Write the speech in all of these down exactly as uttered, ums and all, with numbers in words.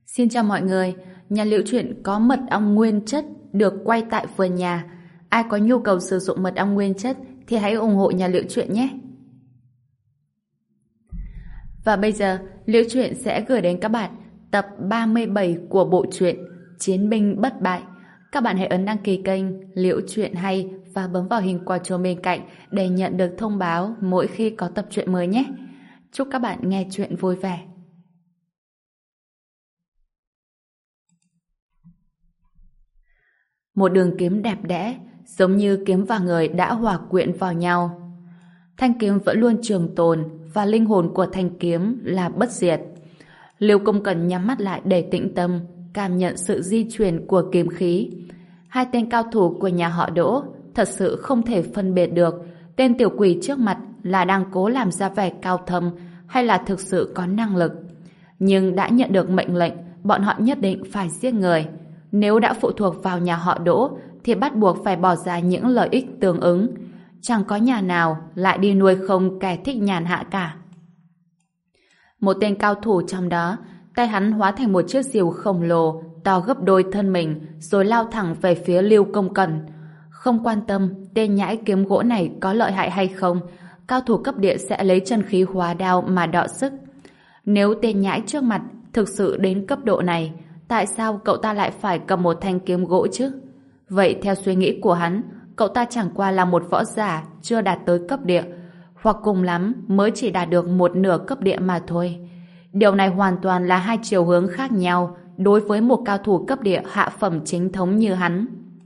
Xin chào mọi người, nhà Liễu Chuyện có mật ong nguyên chất được quay tại vườn nhà. Ai có nhu cầu sử dụng mật ong nguyên chất thì hãy ủng hộ nhà Liễu Chuyện nhé. Và bây giờ, Liễu Chuyện sẽ gửi đến các bạn tập ba mươi bảy của bộ truyện Chiến binh bất bại. Các bạn hãy ấn đăng ký kênh Liễu Chuyện Hay và bấm vào hình quả chuông bên cạnh để nhận được thông báo mỗi khi có tập truyện mới nhé. Chúc các bạn nghe truyện vui vẻ. Một đường kiếm đẹp đẽ, giống như kiếm và người đã hòa quyện vào nhau. Thanh kiếm vẫn luôn trường tồn và linh hồn của thanh kiếm là bất diệt. Liêu Công Cần nhắm mắt lại để tĩnh tâm, cảm nhận sự di chuyển của kiếm khí. Hai tên cao thủ của nhà họ Đỗ thật sự không thể phân biệt được tên tiểu quỷ trước mặt là đang cố làm ra vẻ cao thâm hay là thực sự có năng lực. Nhưng đã nhận được mệnh lệnh, bọn họ nhất định phải giết người. Nếu đã phụ thuộc vào nhà họ Đỗ thì bắt buộc phải bỏ ra những lợi ích tương ứng. Chẳng có nhà nào lại đi nuôi không kẻ thích nhàn hạ cả. Một tên cao thủ trong đó, tay hắn hóa thành một chiếc diều khổng lồ to gấp đôi thân mình rồi lao thẳng về phía Liêu Công Cần. Không quan tâm tên nhãi kiếm gỗ này có lợi hại hay không, cao thủ cấp địa sẽ lấy chân khí hóa đao mà đọ sức. Nếu tên nhãi trước mặt thực sự đến cấp độ này, tại sao cậu ta lại phải cầm một thanh kiếm gỗ chứ? Vậy theo suy nghĩ của hắn, cậu ta chẳng qua là một võ giả chưa đạt tới cấp địa, hoặc cùng lắm mới chỉ đạt được một nửa cấp địa mà thôi. Điều này hoàn toàn là hai chiều hướng khác nhau đối với một cao thủ cấp địa hạ phẩm chính thống như hắn.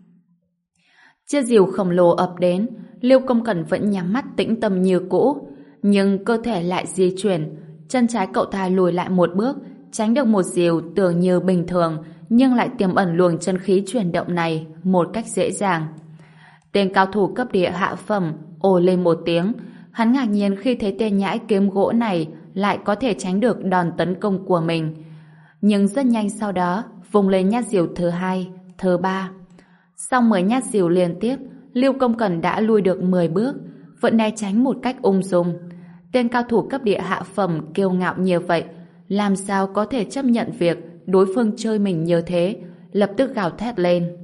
Chiếc diều khổng lồ ập đến, Liêu Công Cần vẫn nhắm mắt tĩnh tâm như cũ, nhưng cơ thể lại di chuyển. Chân trái cậu ta lùi lại một bước, tránh được một diều tưởng như bình thường nhưng lại tiềm ẩn luồng chân khí chuyển động này một cách dễ dàng. Tên cao thủ cấp địa hạ phẩm ồ lên một tiếng. Hắn ngạc nhiên khi thấy tên nhãi kiếm gỗ này lại có thể tránh được đòn tấn công của mình. Nhưng rất nhanh sau đó vùng lên nhát diều thứ hai, thứ ba. Sau mười nhát diều liên tiếp, Liêu Công Cần đã lui được mười bước, vẫn né tránh một cách ung dung. Tên cao thủ cấp địa hạ phẩm kiêu ngạo như vậy, làm sao có thể chấp nhận việc đối phương chơi mình như thế, lập tức gào thét lên.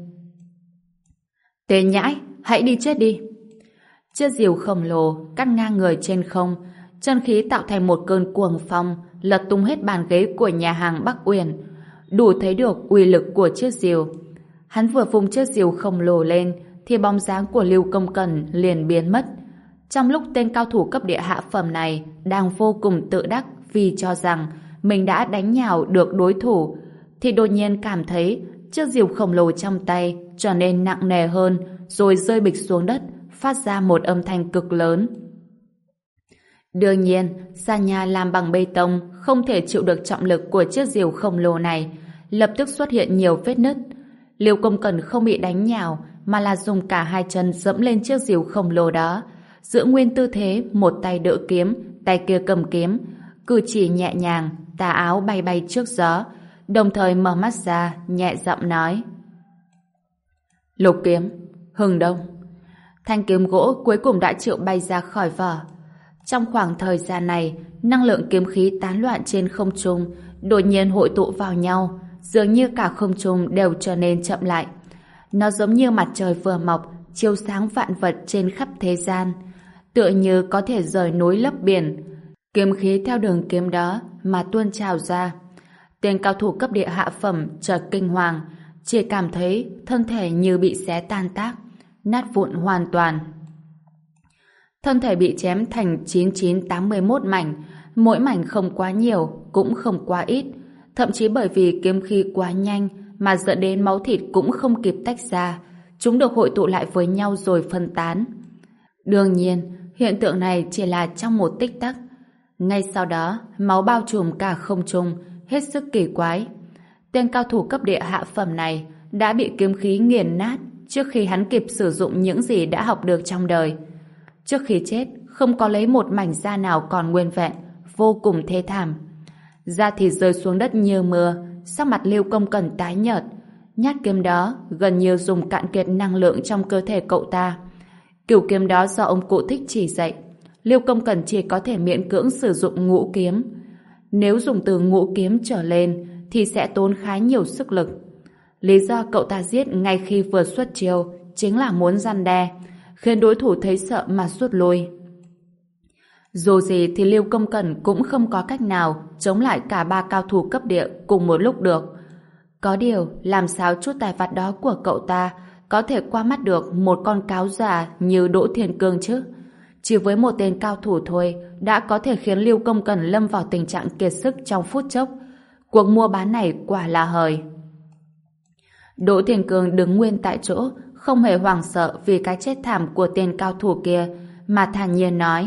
Tên nhãi, hãy đi chết đi! Chiếc diều khổng lồ cắt ngang người trên không, chân khí tạo thành một cơn cuồng phong, lật tung hết bàn ghế của nhà hàng Bắc Uyển, đủ thấy được uy lực của chiếc diều. Hắn vừa vung chiếc diều khổng lồ lên, thì bóng dáng của Liêu Công Cần liền biến mất. Trong lúc tên cao thủ cấp địa hạ phẩm này đang vô cùng tự đắc vì cho rằng mình đã đánh nhào được đối thủ, thì đột nhiên cảm thấy chiếc diều khổng lồ trong tay trở nên nặng nề hơn, rồi rơi bịch xuống đất, phát ra một âm thanh cực lớn. Đương nhiên, sàn nhà làm bằng bê tông không thể chịu được trọng lực của chiếc diều khổng lồ này, lập tức xuất hiện nhiều vết nứt. Liêu Công Cần không bị đánh nhào, mà là dùng cả hai chân dẫm lên chiếc diều khổng lồ đó, giữ nguyên tư thế một tay đỡ kiếm, tay kia cầm kiếm, cử chỉ nhẹ nhàng, tà áo bay bay trước gió, đồng thời mở mắt ra, nhẹ giọng nói: Lục kiếm, Hừng Đông. Thanh kiếm gỗ cuối cùng đã chịu bay ra khỏi vỏ. Trong khoảng thời gian này, năng lượng kiếm khí tán loạn trên không trung đột nhiên hội tụ vào nhau, dường như cả không trung đều trở nên chậm lại. Nó giống như mặt trời vừa mọc, chiếu sáng vạn vật trên khắp thế gian, tựa như có thể rời núi lấp biển. Kiếm khí theo đường kiếm đó mà tuôn trào ra. Tên cao thủ cấp địa hạ phẩm chợt kinh hoàng, chỉ cảm thấy thân thể như bị xé tan tác, nát vụn hoàn toàn. Thân thể bị chém thành chín chín tám mươi mốt mảnh, mỗi mảnh không quá nhiều, cũng không quá ít, thậm chí bởi vì kiếm khí quá nhanh mà dẫn đến máu thịt cũng không kịp tách ra, chúng được hội tụ lại với nhau rồi phân tán. Đương nhiên, hiện tượng này chỉ là trong một tích tắc. Ngay sau đó, máu bao trùm cả không trung, hết sức kỳ quái. Tên cao thủ cấp địa hạ phẩm này đã bị kiếm khí nghiền nát trước khi hắn kịp sử dụng những gì đã học được trong đời. Trước khi chết, không có lấy một mảnh da nào còn nguyên vẹn, vô cùng thê thảm. Da thịt rơi xuống đất như mưa, sắc mặt Liêu Công Cần tái nhợt. Nhát kiếm đó gần như dùng cạn kiệt năng lượng trong cơ thể cậu ta. Kiểu kiếm đó do ông cụ thích chỉ dạy, Liêu Công Cần chỉ có thể miễn cưỡng sử dụng ngũ kiếm. Nếu dùng từ ngũ kiếm trở lên thì sẽ tốn khá nhiều sức lực. Lý do cậu ta giết ngay khi vừa xuất chiêu chính là muốn răn đe, khiến đối thủ thấy sợ mà rút lui. Dù gì thì Lưu Công Cẩn cũng không có cách nào chống lại cả ba cao thủ cấp địa cùng một lúc được. Có điều, làm sao chút tài vặt đó của cậu ta có thể qua mắt được một con cáo già như Đỗ Thiên Cương chứ? Chỉ với một tên cao thủ thôi đã có thể khiến Lưu Công Cẩn lâm vào tình trạng kiệt sức trong phút chốc. Cuộc mua bán này quả là hời. Đỗ Thiên Cương đứng nguyên tại chỗ, không hề hoảng sợ vì cái chết thảm của tên cao thủ kia, mà thản nhiên nói: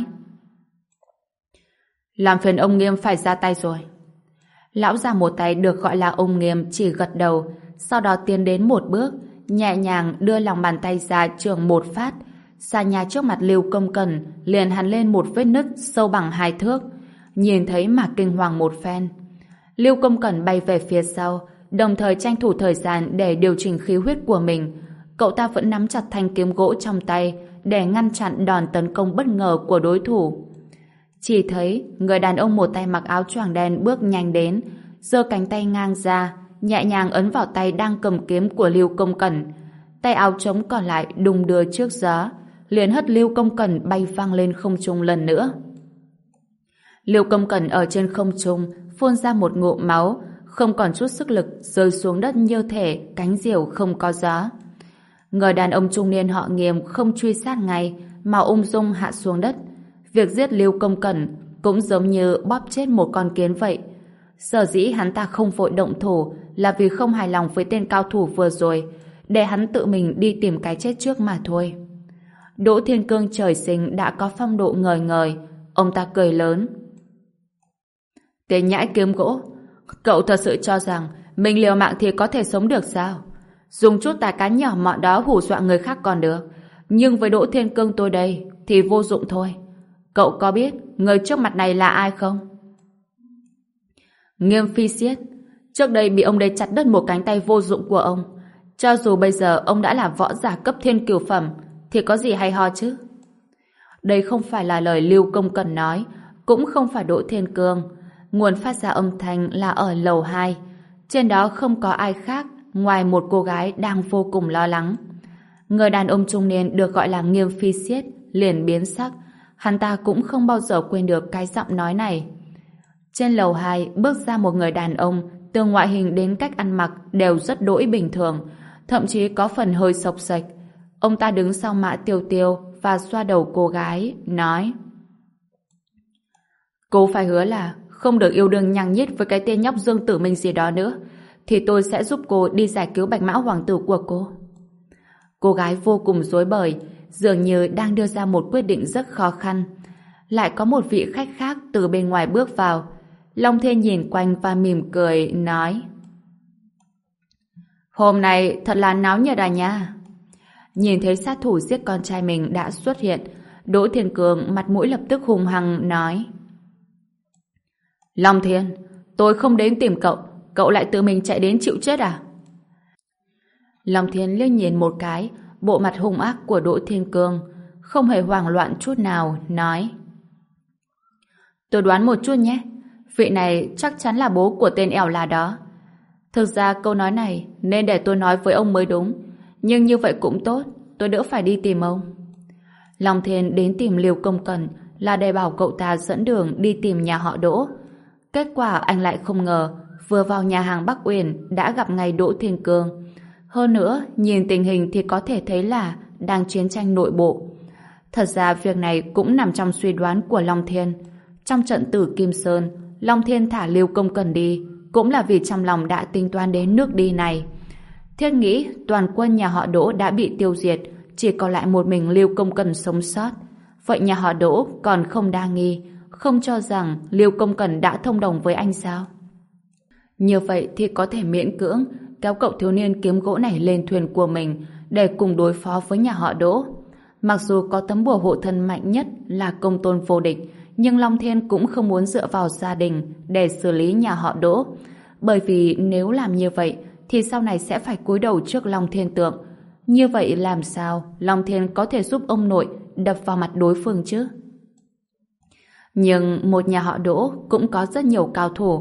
làm phiền ông Nghiêm phải ra tay rồi. Lão già một tay được gọi là ông Nghiêm chỉ gật đầu, sau đó tiến đến một bước, nhẹ nhàng đưa lòng bàn tay ra chưởng một phát, xà nhà trước mặt Lưu Công Cẩn liền hằn lên một vết nứt sâu bằng hai thước, nhìn thấy mà kinh hoàng một phen. Lưu Công Cẩn bay về phía sau, đồng thời tranh thủ thời gian để điều chỉnh khí huyết của mình. Cậu ta vẫn nắm chặt thanh kiếm gỗ trong tay để ngăn chặn đòn tấn công bất ngờ của đối thủ. Chỉ thấy người đàn ông một tay mặc áo choàng đen bước nhanh đến, giơ cánh tay ngang ra, nhẹ nhàng ấn vào tay đang cầm kiếm của Lưu Công Cẩn. Tay áo trống còn lại đung đưa trước gió, liền hất Lưu Công Cẩn bay văng lên không trung lần nữa. Lưu Công Cẩn ở trên không trung phun ra một ngụm máu, không còn chút sức lực, rơi xuống đất như thể cánh diều không có gió. Người đàn ông trung niên họ Nghiêm không truy sát ngay mà ung dung hạ xuống đất. Việc giết Lưu Công Cẩn cũng giống như bóp chết một con kiến vậy. Sở dĩ hắn ta không vội động thủ là vì không hài lòng với tên cao thủ vừa rồi, để hắn tự mình đi tìm cái chết trước mà thôi. Đỗ Thiên Cương trời sinh đã có phong độ ngời ngời, ông ta cười lớn: tên nhãi kiếm gỗ, cậu thật sự cho rằng mình liều mạng thì có thể sống được sao? Dùng chút tài cán nhỏ mọn đó hù dọa người khác còn được, nhưng với Đỗ Thiên Cương tôi đây thì vô dụng thôi. Cậu có biết người trước mặt này là ai không? Nghiêm Phi Siết. Trước đây bị ông đây chặt đứt một cánh tay vô dụng của ông. Cho dù bây giờ ông đã là võ giả cấp thiên cửu phẩm thì có gì hay ho chứ? Đây không phải là lời Lưu Công Cẩn nói, cũng không phải Đỗ Thiên Cương. Nguồn phát ra âm thanh là ở lầu hai. Trên đó không có ai khác ngoài một cô gái đang vô cùng lo lắng. Người đàn ông trung niên được gọi là Nghiêm Phi Siết liền biến sắc. Hắn ta cũng không bao giờ quên được cái giọng nói này. Trên lầu hai bước ra một người đàn ông, từ ngoại hình đến cách ăn mặc đều rất đỗi bình thường, thậm chí có phần hơi xộc xệch. Ông ta đứng sau Mã Tiêu Tiêu và xoa đầu cô gái, nói: cô phải hứa là không được yêu đương nhăng nhít với cái tên nhóc Dương Tử Minh gì đó nữa, thì tôi sẽ giúp cô đi giải cứu Bạch Mã Hoàng tử của cô. Cô gái vô cùng rối bời, dường như đang đưa ra một quyết định rất khó khăn. Lại có một vị khách khác từ bên ngoài bước vào. Long Thiên nhìn quanh và mỉm cười, nói: hôm nay thật là náo nhiệt à nha. Nhìn thấy sát thủ giết con trai mình đã xuất hiện, Đỗ Thiên Cương mặt mũi lập tức hung hăng nói: Long Thiên, tôi không đến tìm cậu, cậu lại tự mình chạy đến chịu chết à? Long Thiên liếc nhìn một cái bộ mặt hung ác của Đỗ Thiên Cương, không hề hoảng loạn chút nào, nói: tôi đoán một chút nhé, vị này chắc chắn là bố của tên ẻo là đó. Thực ra câu nói này nên để tôi nói với ông mới đúng, nhưng như vậy cũng tốt, tôi đỡ phải đi tìm ông. Long Thiên đến tìm Lưu Công Cẩn là để bảo cậu ta dẫn đường đi tìm nhà họ Đỗ. Kết quả anh lại không ngờ vừa vào nhà hàng Bắc Uyển đã gặp ngay Đỗ Thiên Cương. Hơn nữa, nhìn tình hình thì có thể thấy là đang chiến tranh nội bộ. Thật ra việc này cũng nằm trong suy đoán của Long Thiên. Trong trận tử Kim Sơn, Long Thiên thả Lưu Công Cẩn đi cũng là vì trong lòng đã tính toán đến nước đi này. Thiết nghĩ toàn quân nhà họ Đỗ đã bị tiêu diệt, chỉ còn lại một mình Lưu Công Cẩn sống sót. Vậy nhà họ Đỗ còn không đa nghi, không cho rằng Lưu Công Cẩn đã thông đồng với anh sao? Như vậy thì có thể miễn cưỡng kéo cậu thiếu niên kiếm gỗ này lên thuyền của mình để cùng đối phó với nhà họ Đỗ. Mặc dù có tấm bùa hộ thân mạnh nhất là công tôn vô địch, nhưng Long Thiên cũng không muốn dựa vào gia đình để xử lý nhà họ Đỗ. Bởi vì nếu làm như vậy thì sau này sẽ phải cúi đầu trước Long Thiên Tượng. Như vậy làm sao Long Thiên có thể giúp ông nội đập vào mặt đối phương chứ? Nhưng một nhà họ Đỗ cũng có rất nhiều cao thủ.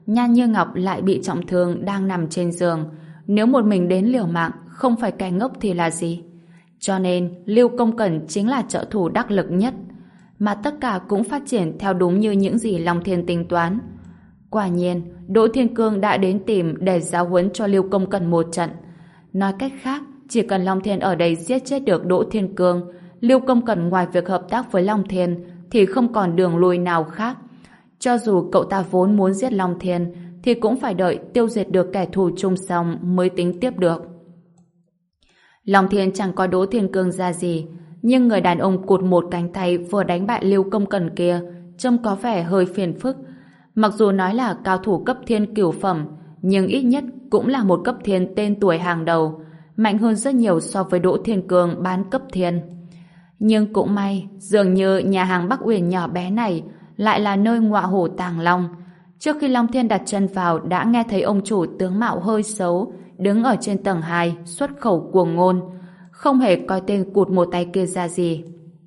Nhan Như Ngọc lại bị trọng thương đang nằm trên giường. Nếu một mình đến liều mạng, không phải kẻ ngốc thì là gì? Cho nên, Lưu Công Cẩn chính là trợ thủ đắc lực nhất. Mà tất cả cũng phát triển theo đúng như những gì Long Thiên tính toán. Quả nhiên, Đỗ Thiên Cương đã đến tìm để giáo huấn cho Lưu Công Cẩn một trận. Nói cách khác, chỉ cần Long Thiên ở đây giết chết được Đỗ Thiên Cương, Lưu Công Cẩn ngoài việc hợp tác với Long Thiên thì không còn đường lui nào khác. Cho dù cậu ta vốn muốn giết Long Thiên thì cũng phải đợi tiêu diệt được kẻ thù chung xong mới tính tiếp được. Long Thiên chẳng có Đỗ Thiên Cương ra gì, nhưng người đàn ông cụt một cánh tay vừa đánh bại Lưu Công Cẩn kia trông có vẻ hơi phiền phức. Mặc dù nói là cao thủ cấp thiên cửu phẩm, nhưng ít nhất cũng là một cấp thiên tên tuổi hàng đầu, mạnh hơn rất nhiều so với Đỗ Thiên Cương bán cấp thiên. Nhưng cũng may, dường như nhà hàng Bắc Uyển nhỏ bé này lại là nơi ngọa hổ tàng long. Trước khi Long Thiên đặt chân vào đã nghe thấy ông chủ tướng mạo hơi xấu đứng ở trên tầng hai xuất khẩu cuồng ngôn, không hề coi tên cụt một tay kia ra gì.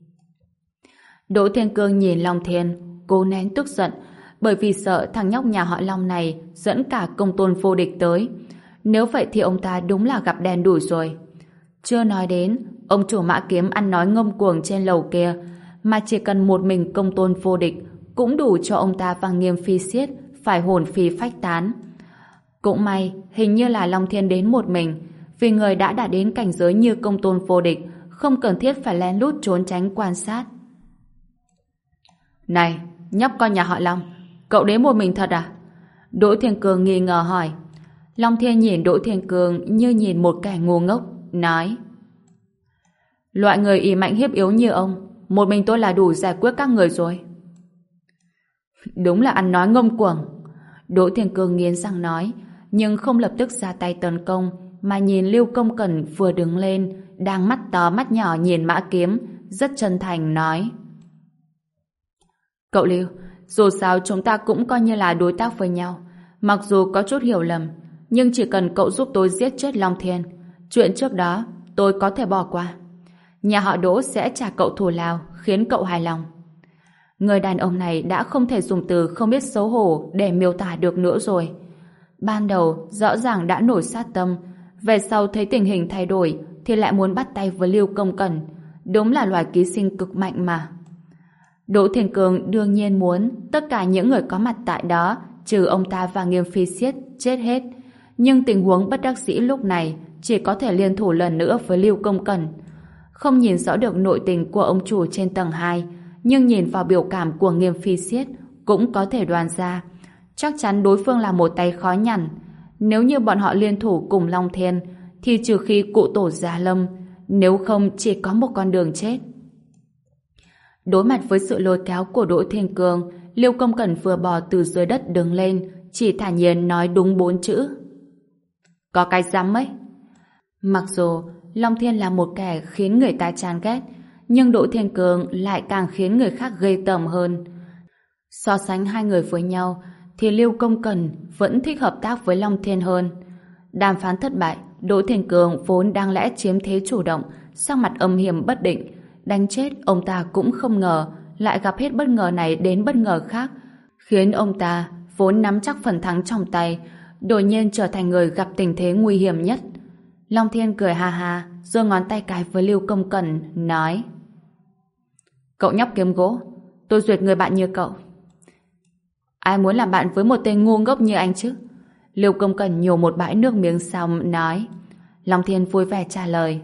Đỗ Thiên Cương nhìn Long Thiên, cố nén tức giận, bởi vì sợ thằng nhóc nhà họ Long này dẫn cả công tôn vô địch tới. Nếu vậy thì ông ta đúng là gặp đen đủi rồi. Chưa nói đến, ông chủ Mã Kiếm ăn nói ngông cuồng trên lầu kia, mà chỉ cần một mình công tôn vô địch cũng đủ cho ông ta và Nghiêm Phi Xiết phải hồn phi phách tán. Cũng may, hình như là Long Thiên đến một mình, vì người đã đạt đến cảnh giới như công tôn vô địch, không cần thiết phải lén lút trốn tránh quan sát. Này, nhóc con nhà họ Long, cậu đến một mình thật à? Đỗ Thiên Cương nghi ngờ hỏi. Long Thiên nhìn Đỗ Thiên Cương như nhìn một kẻ ngu ngốc, nói: Loại người ỷ mạnh hiếp yếu như ông, một mình tôi là đủ giải quyết các người rồi. Đúng là ăn nói ngông cuồng. Đỗ Thiên Cương nghiến răng nói, nhưng không lập tức ra tay tấn công, mà nhìn Lưu Công Cẩn vừa đứng lên, đang mắt to mắt nhỏ nhìn Mã Kiếm, rất chân thành nói: Cậu Lưu, dù sao chúng ta cũng coi như là đối tác với nhau. Mặc dù có chút hiểu lầm, nhưng chỉ cần cậu giúp tôi giết chết Long Thiên, chuyện trước đó tôi có thể bỏ qua. Nhà họ Đỗ sẽ trả cậu thù lao, khiến cậu hài lòng. Người đàn ông này đã không thể dùng từ không biết xấu hổ để miêu tả được nữa rồi. Ban đầu rõ ràng đã nổi sát tâm, về sau thấy tình hình thay đổi thì lại muốn bắt tay với Lưu Công Cẩn. Đúng là loài ký sinh cực mạnh mà. Đỗ Thiên Cương đương nhiên muốn tất cả những người có mặt tại đó, trừ ông ta và Nghiêm Phi Xiết, chết hết. Nhưng tình huống bất đắc dĩ lúc này chỉ có thể liên thủ lần nữa với Lưu Công Cẩn. Không nhìn rõ được nội tình của ông chủ trên tầng hai, nhưng nhìn vào biểu cảm của Nghiêm Phi Xiết cũng có thể đoán ra. Chắc chắn đối phương là một tay khó nhằn. Nếu như bọn họ liên thủ cùng Long Thiên thì trừ khi cụ tổ Gia Lâm, nếu không chỉ có một con đường chết. Đối mặt với sự lôi kéo của Đỗ Thiên Cương, Lưu Công Cẩn vừa bò từ dưới đất đứng lên, chỉ thản nhiên nói đúng bốn chữ: Có cái dám ấy. Mặc dù Long Thiên là một kẻ khiến người ta chán ghét, nhưng Đỗ Thiên Cương lại càng khiến người khác ghê tởm hơn. So sánh hai người với nhau thì Lưu Công Cẩn vẫn thích hợp tác với Long Thiên hơn. Đàm phán thất bại, Đỗ Thiên Cương vốn đang lẽ chiếm thế chủ động, sắc mặt âm hiểm bất định. Đánh chết ông ta cũng không ngờ lại gặp hết bất ngờ này đến bất ngờ khác, khiến ông ta vốn nắm chắc phần thắng trong tay đột nhiên trở thành người gặp tình thế nguy hiểm nhất. Long Thiên cười ha ha, giơ ngón tay cái với Lưu Công Cẩn, nói: Cậu nhóc kiếm gỗ, tôi duyệt người bạn như cậu. Ai muốn làm bạn với một tên ngu ngốc như anh chứ? Lưu Công Cẩn nhổ một bãi nước miếng xong nói. Long Thiên vui vẻ trả lời: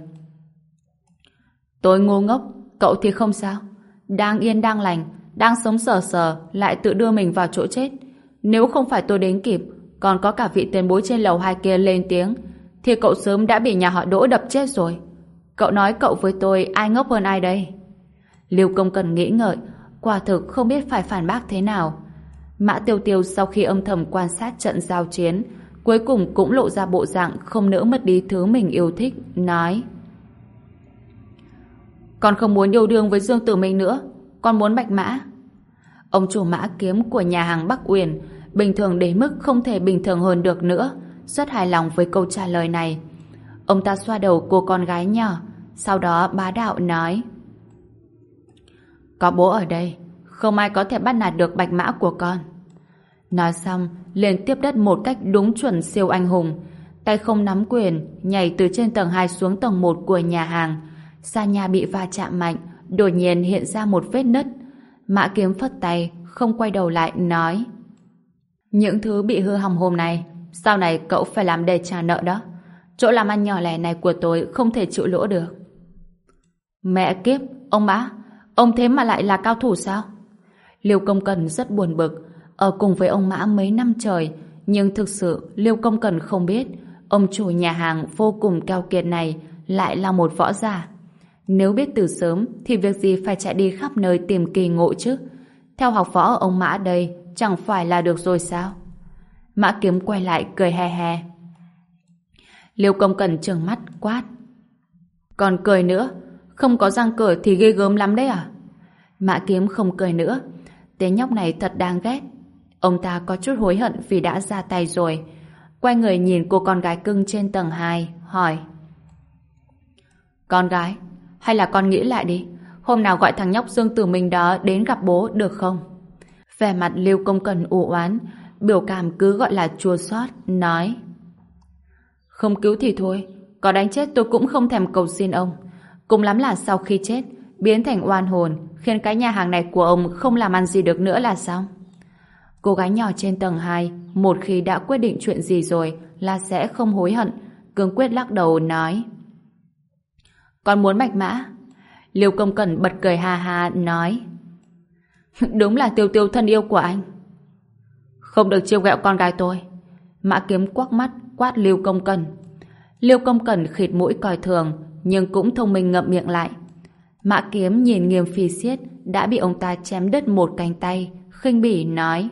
Tôi ngu ngốc, cậu thì không sao. Đang yên đang lành, đang sống sờ sờ lại tự đưa mình vào chỗ chết. Nếu không phải tôi đến kịp, còn có cả vị tiền bối trên lầu hai kia lên tiếng, thì cậu sớm đã bị nhà họ Đỗ đập chết rồi. Cậu nói cậu với tôi ai ngốc hơn ai đây? Lưu Công Cẩn nghĩ ngợi, quả thực không biết phải phản bác thế nào. Mã Tiêu Tiêu sau khi âm thầm quan sát trận giao chiến, cuối cùng cũng lộ ra bộ dạng không nỡ mất đi thứ mình yêu thích, nói: Con không muốn yêu đương với Dương Tử Minh nữa, con muốn Bạch Mã. Ông chủ Mã Kiếm của nhà hàng Bắc Uyển bình thường đến mức không thể bình thường hơn được nữa, rất hài lòng với câu trả lời này. Ông ta xoa đầu cô con gái nhỏ, sau đó bá đạo nói: Có bố ở đây, không ai có thể bắt nạt được Bạch Mã của con. Nói xong, liền tiếp đất một cách đúng chuẩn siêu anh hùng. Tay không nắm quyền, nhảy từ trên tầng hai xuống tầng một của nhà hàng. Xà nhà bị va chạm mạnh, đột nhiên hiện ra một vết nứt. Mã Kiếm phất tay, không quay đầu lại, nói: những thứ bị hư hỏng hôm nay, sau này cậu phải làm để trả nợ đó. Chỗ làm ăn nhỏ lẻ này của tôi không thể chịu lỗ được. Mẹ kiếp, ông Mã, ông thế mà lại là cao thủ sao? Liêu Công Cần rất buồn bực. Ở cùng với ông Mã mấy năm trời, nhưng thực sự Liêu Công Cần không biết ông chủ nhà hàng vô cùng keo kiệt này lại là một võ giả. Nếu biết từ sớm thì việc gì phải chạy đi khắp nơi tìm kỳ ngộ chứ? Theo học võ ông Mã đây chẳng phải là được rồi sao? Mã Kiếm quay lại cười he he. Liêu Công Cần trừng mắt quát: còn cười nữa? Không có răng cười thì ghê gớm lắm đấy à? Mã Kiếm không cười nữa. Tên nhóc này thật đáng ghét. Ông ta có chút hối hận vì đã ra tay rồi. Quay người nhìn cô con gái cưng trên tầng hai, hỏi: con gái, hay là con nghĩ lại đi, hôm nào gọi thằng nhóc Dương Tử Minh đó đến gặp bố được không? Vẻ mặt Liêu Công Cần u oán, biểu cảm cứ gọi là chua xót, nói: không cứu thì thôi, có đánh chết tôi cũng không thèm cầu xin ông. Cùng lắm là sau khi chết biến thành oan hồn, khiến cái nhà hàng này của ông không làm ăn gì được nữa là xong. Cô gái nhỏ trên tầng hai một khi đã quyết định chuyện gì rồi là sẽ không hối hận, cương quyết lắc đầu nói: con muốn mạch mã. Liêu Công Cẩn bật cười ha ha nói: đúng là Tiêu Tiêu thân yêu của anh. Không được trêu ghẹo con gái tôi. Mã Kiếm quắc mắt quát Liêu Công Cẩn. Liêu Công Cẩn khịt mũi coi thường, nhưng cũng thông minh ngậm miệng lại. Mã Kiếm nhìn Nghiêm Phi Xiết đã bị ông ta chém đứt một cánh tay, khinh bỉ nói: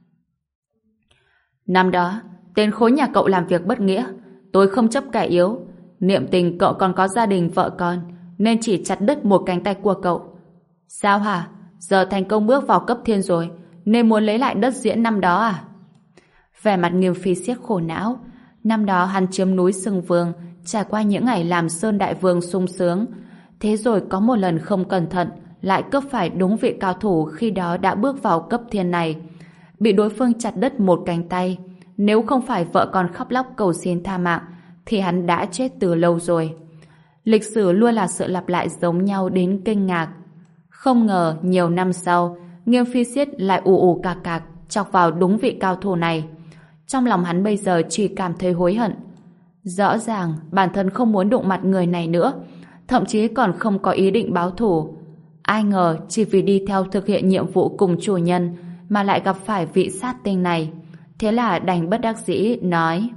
năm đó tên khối nhà cậu làm việc bất nghĩa, tôi không chấp kẻ yếu. Niệm tình cậu còn có gia đình vợ con, nên chỉ chặt đứt một cánh tay của cậu. Sao hả? Giờ thành công bước vào cấp thiên rồi, nên muốn lấy lại đất diễn năm đó à? Vẻ mặt Nghiêm Phi Xiết khổ não. Năm đó hắn chiếm núi Sừng Vương, trải qua những ngày làm Sơn Đại Vương sung sướng. Thế rồi có một lần không cẩn thận, lại cướp phải đúng vị cao thủ khi đó đã bước vào cấp thiên này. Bị đối phương chặt đứt một cánh tay. Nếu không phải vợ con khóc lóc cầu xin tha mạng, thì hắn đã chết từ lâu rồi. Lịch sử luôn là sự lặp lại giống nhau đến kinh ngạc. Không ngờ nhiều năm sau, Nghiêm Phi Xiết lại ù ù cạc cạc chọc vào đúng vị cao thủ này. Trong lòng hắn bây giờ chỉ cảm thấy hối hận. Rõ ràng bản thân không muốn đụng mặt người này nữa, thậm chí còn không có ý định báo thù. Ai ngờ chỉ vì đi theo thực hiện nhiệm vụ cùng chủ nhân mà lại gặp phải vị sát tinh này. Thế là đành bất đắc dĩ nói: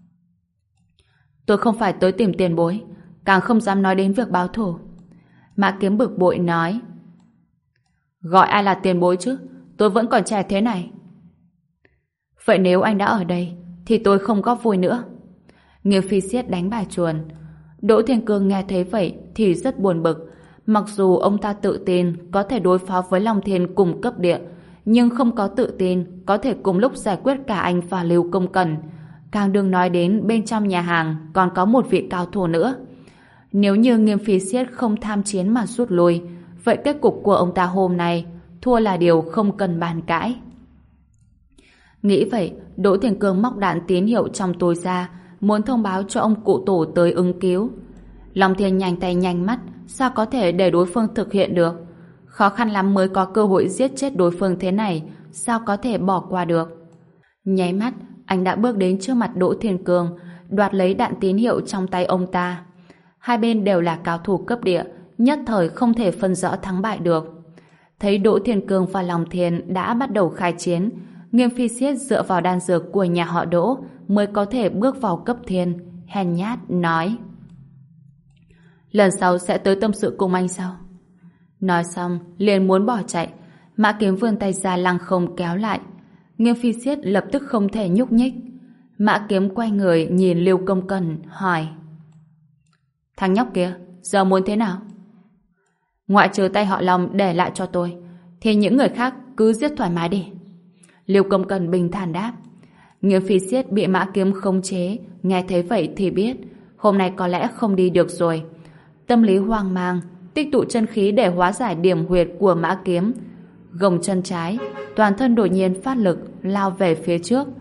tôi không phải tới tìm tiền bối, càng không dám nói đến việc báo thù. Mã Kiếm bực bội nói: gọi ai là tiền bối chứ, tôi vẫn còn trẻ thế này. Vậy nếu anh đã ở đây thì tôi không góp vui nữa. Nghiêm Phi Xiết đánh bài chuồn. Đỗ Thiên Cương nghe thấy vậy thì rất buồn bực. Mặc dù ông ta tự tin có thể đối phó với Long Thiên cùng cấp địa, nhưng không có tự tin có thể cùng lúc giải quyết cả anh và Lưu Công Cẩn. Càng đừng nói đến bên trong nhà hàng còn có một vị cao thủ nữa. Nếu như Nghiêm Phi Xiết không tham chiến mà rút lui, vậy kết cục của ông ta hôm nay thua là điều không cần bàn cãi. Nghĩ vậy, Đỗ Thiên Cương móc đạn tín hiệu trong túi ra, muốn thông báo cho ông cụ tổ tới ứng cứu. Long Thiên nhanh tay nhanh mắt, sao có thể để đối phương thực hiện được? Khó khăn lắm mới có cơ hội giết chết đối phương thế này, sao có thể bỏ qua được? Nháy mắt, anh đã bước đến trước mặt Đỗ Thiên Cương, đoạt lấy đạn tín hiệu trong tay ông ta. Hai bên đều là cao thủ cấp địa, nhất thời không thể phân rõ thắng bại được. Thấy Đỗ Thiên Cương và Long Thiên đã bắt đầu khai chiến, Nghiêm Phi Xiết dựa vào đan dược của nhà họ Đỗ mới có thể bước vào cấp thiên, hèn nhát nói: lần sau sẽ tới tâm sự cùng anh sao? Nói xong liền muốn bỏ chạy. Mã Kiếm vươn tay ra lăng không kéo lại. Nghiêm Phi Xiết lập tức không thể nhúc nhích. Mã Kiếm quay người nhìn Lưu Công Cẩn hỏi: thằng nhóc kia giờ muốn thế nào? Ngoại trừ tay họ Long để lại cho tôi, thì những người khác cứ giết thoải mái đi. Lưu Công Cẩn bình thản đáp. Nghiêm Phi Xiết bị Mã Kiếm khống chế, nghe thấy vậy thì biết hôm nay có lẽ không đi được rồi. Tâm lý hoang mang, tích tụ chân khí để hóa giải điểm huyệt của Mã Kiếm. Gồng chân trái, toàn thân đột nhiên phát lực lao về phía trước.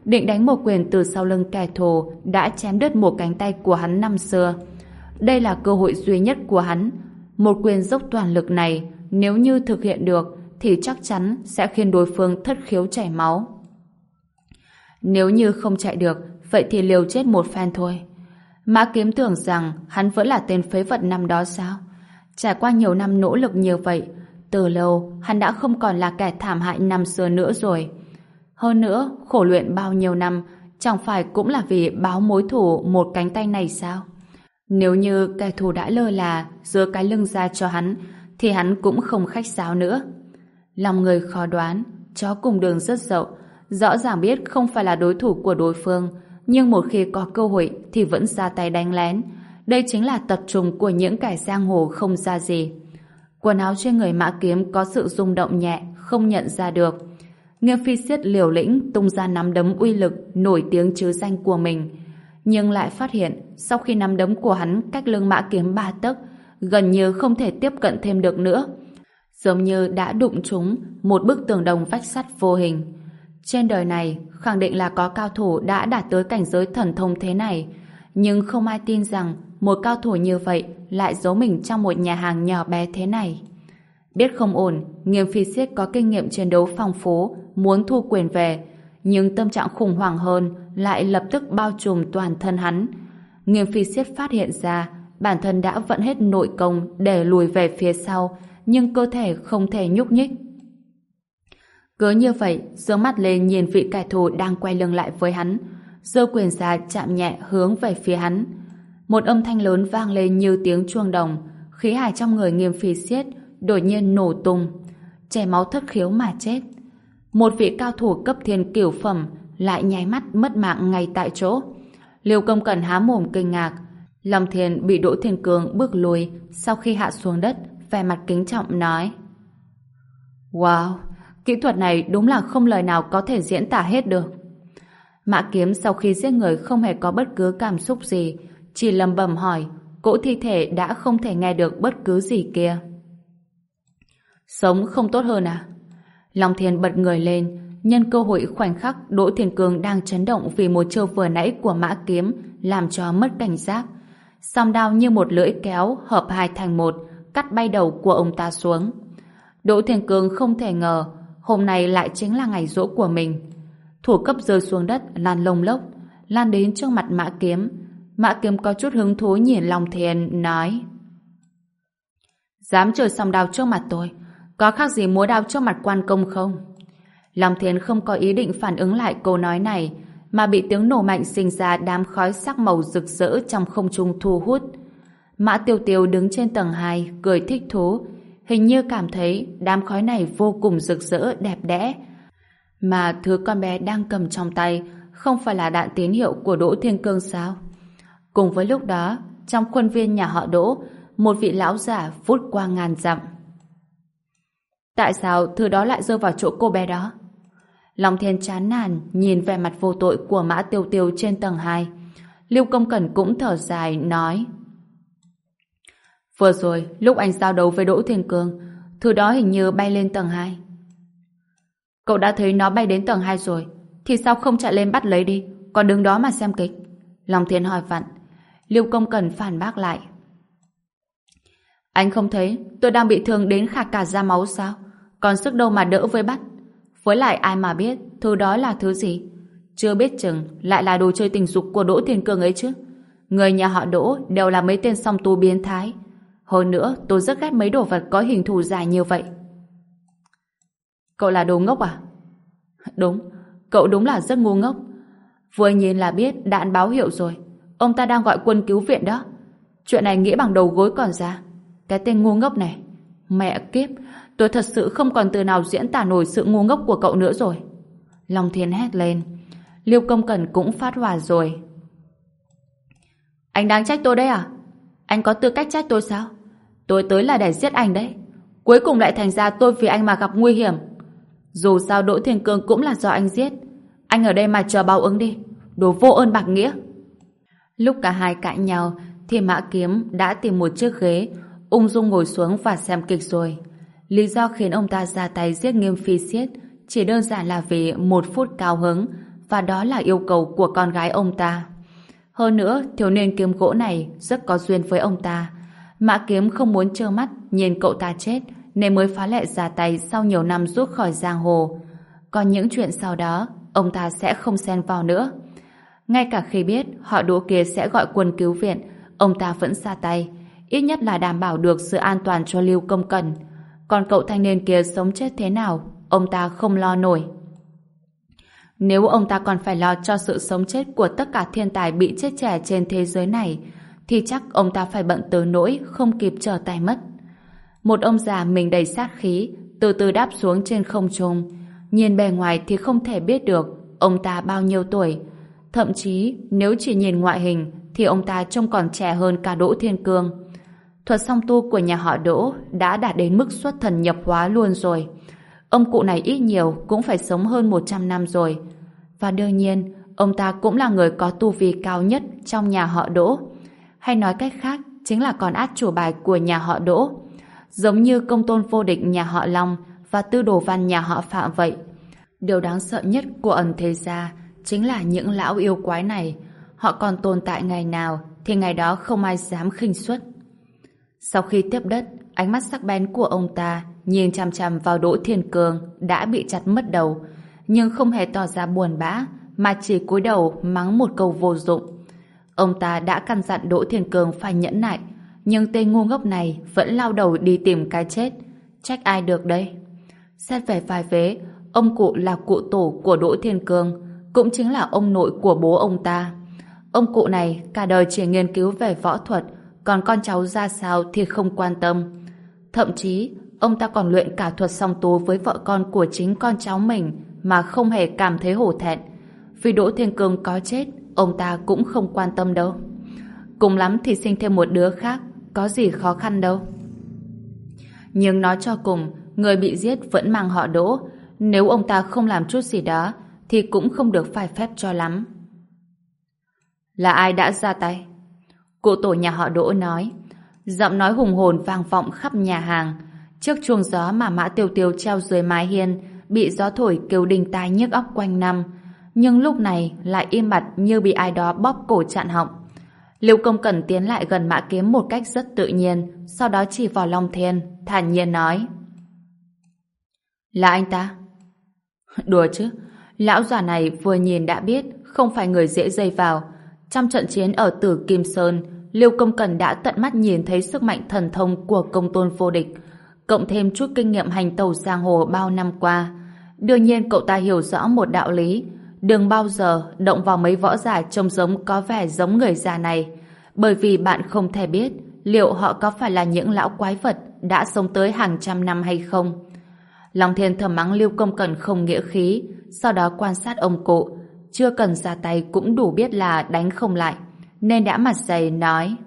định đánh một quyền từ sau lưng kẻ thù đã chém đứt một cánh tay của hắn năm xưa. Đây là cơ hội duy nhất của hắn. Một quyền dốc toàn lực này, nếu như thực hiện được, thì chắc chắn sẽ khiến đối phương thất khiếu chảy máu. Nếu như không chạy được, vậy thì liều chết một phen thôi. Mã Kiếm tưởng rằng hắn vẫn là tên phế vật năm đó sao? Trải qua nhiều năm nỗ lực như vậy, từ lâu hắn đã không còn là kẻ thảm hại năm xưa nữa rồi. Hơn nữa, khổ luyện bao nhiêu năm, chẳng phải cũng là vì báo mối thù một cánh tay này sao? Nếu như kẻ thù đã lơ là giơ cái lưng ra cho hắn, thì hắn cũng không khách sáo nữa. Lòng người khó đoán, chó cùng đường rất dậu, rõ ràng biết không phải là đối thủ của đối phương, nhưng một khi có cơ hội thì vẫn ra tay đánh lén. Đây chính là tật trùng của những kẻ giang hồ không ra gì. Quần áo trên người Mã Kiếm có sự rung động nhẹ, không nhận ra được. Nghiêm Phi Xiết liều lĩnh tung ra nắm đấm uy lực nổi tiếng chứ danh của mình, nhưng lại phát hiện sau khi nắm đấm của hắn cách lưng Mã Kiếm ba tấc, gần như không thể tiếp cận thêm được nữa, giống như đã đụng trúng một bức tường đồng vách sắt vô hình. Trên đời này khẳng định là có cao thủ đã đạt tới cảnh giới thần thông thế này, nhưng không ai tin rằng một cao thủ như vậy lại giấu mình trong một nhà hàng nhỏ bé thế này. Biết không ổn, Nghiêm Phi Xiết có kinh nghiệm chiến đấu phong phú, muốn thu quyền về, nhưng tâm trạng khủng hoảng hơn lại lập tức bao trùm toàn thân hắn. Nghiêm Phi Xiết phát hiện ra bản thân đã vận hết nội công để lùi về phía sau, nhưng cơ thể không thể nhúc nhích. Cứ như vậy, giơ mắt lên nhìn vị kẻ thù đang quay lưng lại với hắn, giơ quyền ra chạm nhẹ hướng về phía hắn. Một âm thanh lớn vang lên như tiếng chuông đồng, khí hải trong người Nghiêm Phi Xiết đột nhiên nổ tung, chảy máu thất khiếu mà chết. Một vị cao thủ cấp thiên cửu phẩm lại nháy mắt mất mạng ngay tại chỗ. Liêu Công Cẩn há mồm kinh ngạc. Long Thiên bị Đỗ Thiên Cương bước lùi, sau khi hạ xuống đất, vẻ mặt kính trọng nói: Wow, kỹ thuật này đúng là không lời nào có thể diễn tả hết được. Mã Kiếm sau khi giết người không hề có bất cứ cảm xúc gì, chỉ lẩm bẩm hỏi, cỗ thi thể đã không thể nghe được bất cứ gì kia. Sống không tốt hơn à? Long Thiên bật người lên, nhân cơ hội khoảnh khắc Đỗ Thiên Cương đang chấn động vì một chiêu vừa nãy của Mã Kiếm làm cho mất cảnh giác. Song đao như một lưỡi kéo hợp hai thành một, cắt bay đầu của ông ta xuống. Đỗ Thiên Cương không thể ngờ hôm nay lại chính là ngày giỗ của mình. Thủ cấp rơi xuống đất lan lông lốc, lan đến trước mặt Mã Kiếm. Mã Kiếm có chút hứng thú nhìn Long Thiên, nói: Dám chơi song đao trước mặt tôi, có khác gì múa đao trước mặt quan công không? Long Thiên không có ý định phản ứng lại câu nói này, mà bị tiếng nổ mạnh sinh ra đám khói sắc màu rực rỡ trong không trung thu hút. Mã Tiêu Tiêu đứng trên tầng hai, cười thích thú, hình như cảm thấy đám khói này vô cùng rực rỡ đẹp đẽ. Mà thứ con bé đang cầm trong tay không phải là đạn tín hiệu của Đỗ Thiên Cương sao? Cùng với lúc đó, trong khuôn viên nhà họ Đỗ, một vị lão giả vút qua ngàn dặm. Tại sao thứ đó lại rơi vào chỗ cô bé đó? Long Thiên chán nản nhìn vẻ mặt vô tội của Mã Tiêu Tiêu trên tầng hai. Lưu Công Cẩn cũng thở dài nói: Vừa rồi lúc anh giao đấu với Đỗ Thiên Cương, thứ đó hình như bay lên tầng hai. Cậu đã thấy nó bay đến tầng hai rồi, thì sao không chạy lên bắt lấy đi, còn đứng đó mà xem kịch? Long Thiên hỏi vặn. Lưu Công Cẩn phản bác lại: Anh không thấy tôi đang bị thương đến khạc cả da máu sao? Còn sức đâu mà đỡ với bắt. Với lại ai mà biết thứ đó là thứ gì? Chưa biết chừng lại là đồ chơi tình dục của Đỗ Thiên Cương ấy chứ. Người nhà họ Đỗ đều là mấy tên song tu biến thái. Hơn nữa tôi rất ghét mấy đồ vật có hình thù dài như vậy. Cậu là đồ ngốc à? Đúng, cậu đúng là rất ngu ngốc. Vừa nhìn là biết đạn báo hiệu rồi. Ông ta đang gọi quân cứu viện đó. Chuyện này nghĩ bằng đầu gối còn ra. Cái tên ngu ngốc này. Mẹ kiếp, tôi thật sự không còn từ nào diễn tả nổi sự ngu ngốc của cậu nữa rồi. Long Thiên hét lên. Lưu Công Cẩn cũng phát hỏa rồi. Anh đang trách tôi đấy à? Anh có tư cách trách tôi sao? Tôi tới là để giết anh đấy. Cuối cùng lại thành ra tôi vì anh mà gặp nguy hiểm. Dù sao Đỗ Thiên Cương cũng là do anh giết. Anh ở đây mà chờ báo ứng đi. Đồ vô ơn bạc nghĩa. Lúc cả hai cãi nhau thì Mã Kiếm đã tìm một chiếc ghế, ung dung ngồi xuống và xem kịch rồi. Lý do khiến ông ta ra tay giết Nghiêm Phi Xiết chỉ đơn giản là vì một phút cao hứng và đó là yêu cầu của con gái ông ta. Hơn nữa, thiếu niên kiếm gỗ này rất có duyên với ông ta. Mã Kiếm không muốn trơ mắt nhìn cậu ta chết nên mới phá lệ ra tay sau nhiều năm rút khỏi giang hồ. Còn những chuyện sau đó, ông ta sẽ không xen vào nữa. Ngay cả khi biết họ Đỗ kia sẽ gọi quân cứu viện, ông ta vẫn ra tay, ít nhất là đảm bảo được sự an toàn cho Lưu Công Cẩn. Còn cậu thanh niên kia sống chết thế nào, ông ta không lo nổi. Nếu ông ta còn phải lo cho sự sống chết của tất cả thiên tài bị chết trẻ trên thế giới này, thì chắc ông ta phải bận tới nỗi không kịp trở tay mất. Một ông già mình đầy sát khí, từ từ đáp xuống trên không trung. Nhìn bề ngoài thì không thể biết được ông ta bao nhiêu tuổi. Thậm chí, nếu chỉ nhìn ngoại hình, thì ông ta trông còn trẻ hơn cả Đỗ Thiên Cương. Thuật song tu của nhà họ Đỗ đã đạt đến mức xuất thần nhập hóa luôn rồi. Ông cụ này ít nhiều cũng phải sống hơn một trăm năm rồi. Và đương nhiên, ông ta cũng là người có tu vi cao nhất trong nhà họ Đỗ. Hay nói cách khác, chính là con át chủ bài của nhà họ Đỗ. Giống như Công Tôn Vô Địch nhà họ Long và Tư Đồ Văn nhà họ Phạm vậy. Điều đáng sợ nhất của ẩn thế gia chính là những lão yêu quái này. Họ còn tồn tại ngày nào thì ngày đó không ai dám khinh suất. Sau khi tiếp đất, ánh mắt sắc bén của ông ta nhìn chằm chằm vào Đỗ Thiên Cương đã bị chặt mất đầu, nhưng không hề tỏ ra buồn bã, mà chỉ cúi đầu mắng một câu vô dụng. Ông ta đã căn dặn Đỗ Thiên Cương phải nhẫn nại, nhưng tên ngu ngốc này vẫn lao đầu đi tìm cái chết. Trách ai được đây? Xét về vai vế, ông cụ là cụ tổ của Đỗ Thiên Cương, cũng chính là ông nội của bố ông ta. Ông cụ này cả đời chỉ nghiên cứu về võ thuật, còn con cháu ra sao thì không quan tâm. Thậm chí, ông ta còn luyện cả thuật song tu với vợ con của chính con cháu mình mà không hề cảm thấy hổ thẹn. Vì Đỗ Thiên Cương có chết, ông ta cũng không quan tâm đâu. Cùng lắm thì sinh thêm một đứa khác, có gì khó khăn đâu. Nhưng nói cho cùng, người bị giết vẫn mang họ Đỗ. Nếu ông ta không làm chút gì đó, thì cũng không được phải phép cho lắm. Là ai đã ra tay? Cụ tổ nhà họ Đỗ nói. Giọng nói hùng hồn vang vọng khắp nhà hàng. Chiếc chuông gió mà Mã Tiêu Tiêu treo dưới mái hiên bị gió thổi kêu đinh tai nhức óc quanh năm, nhưng lúc này lại im bặt như bị ai đó bóp cổ chặn họng. Lưu Công Cẩn tiến lại gần Mã Kiếm một cách rất tự nhiên, sau đó chỉ vào Long Thiên, thản nhiên nói: Là anh ta? Đùa chứ, lão già này vừa nhìn đã biết không phải người dễ dây vào. Trong trận chiến ở Tử Kim Sơn, Lưu Công Cẩn đã tận mắt nhìn thấy sức mạnh thần thông của Công Tôn Vô Địch, cộng thêm chút kinh nghiệm hành tẩu giang hồ bao năm qua. Đương nhiên cậu ta hiểu rõ một đạo lý: đừng bao giờ động vào mấy võ giả trông giống có vẻ giống người già này, bởi vì bạn không thể biết liệu họ có phải là những lão quái vật đã sống tới hàng trăm năm hay không. Long Thiên thầm mắng Lưu Công Cẩn không nghĩa khí, sau đó quan sát ông cụ, chưa cần ra tay cũng đủ biết là đánh không lại, nên đã mặt dày nói: